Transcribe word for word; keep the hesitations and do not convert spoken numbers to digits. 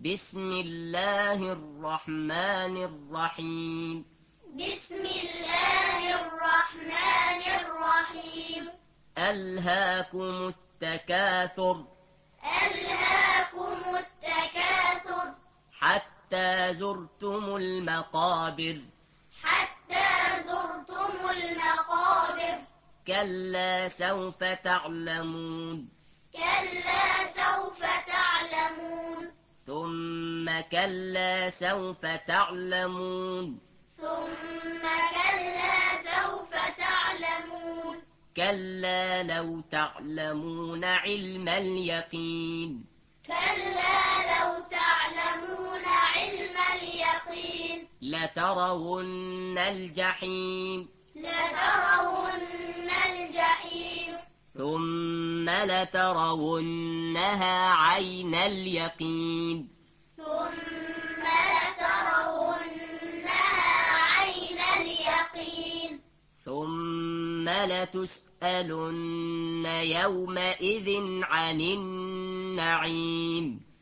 بسم الله الرحمن الرحيم بسم الله الرحمن الرحيم ألهاكم التكاثر ألهاكم التكاثر حتى زرتم المقابر حتى زرتم المقابر كلا سوف تعلمون كلا سوف تعلمون ثم كلا سوف تعلمون ثم كلا سوف تعلمون كلا لو تعلمون علم اليقين كلا لو تعلمون علم اليقين لترون الجحيم لترون الجحيم ثم لترونها عين اليقين ثم لترونها عين اليقين ثم لتسألن يومئذ عن النعيم